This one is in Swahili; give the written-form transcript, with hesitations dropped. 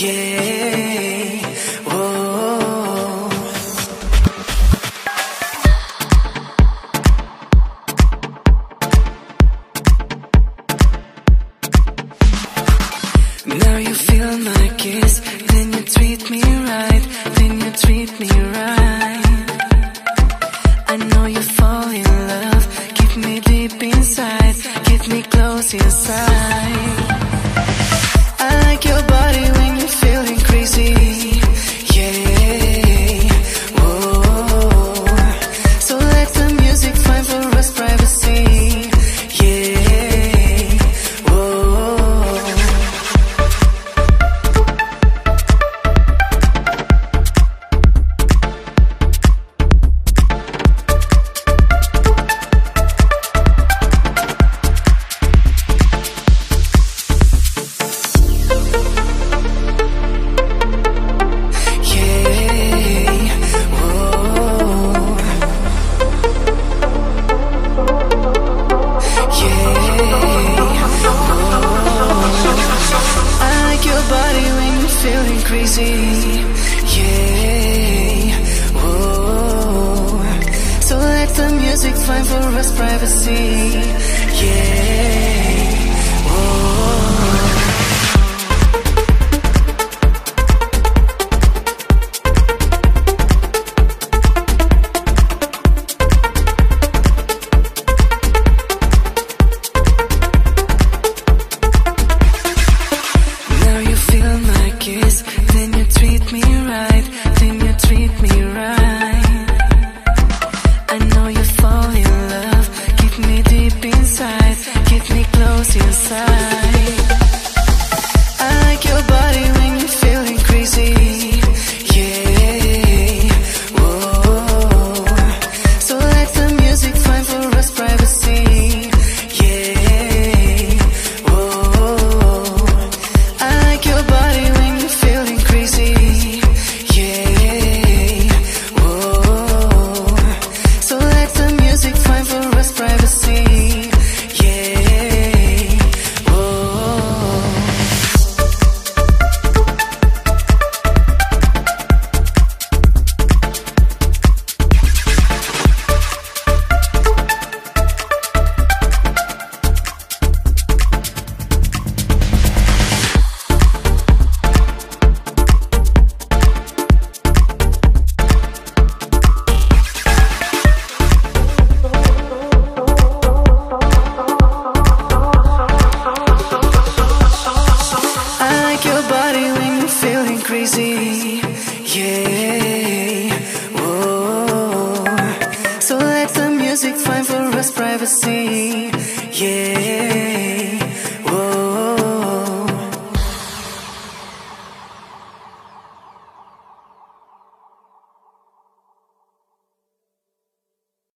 yeah, whoa. Now you feel my kiss, then you treat me right, then you treat me right. I know you fall in love, keep me deep inside, get me close inside. I like your body when you're feeling crazy, yeah, whoa. So let the music find for us privacy, yeah, whoa. Feeling crazy, yeah, whoa. So let the music find for us privacy, yeah, whoa. Now you feel my kiss, then you treat me right, then you treat me right. I know you fall in love, keep me deep inside, get me close inside. I like your body when you're feeling crazy, yeah, whoa. So let the music find for us privacy, yeah, whoa. I like your body when you're feeling crazy, yeah, whoa. So let the music find for us privacy, yeah, whoa. I like your body when you're feeling crazy, yeah, whoa. So let the music find for us privacy, yeah.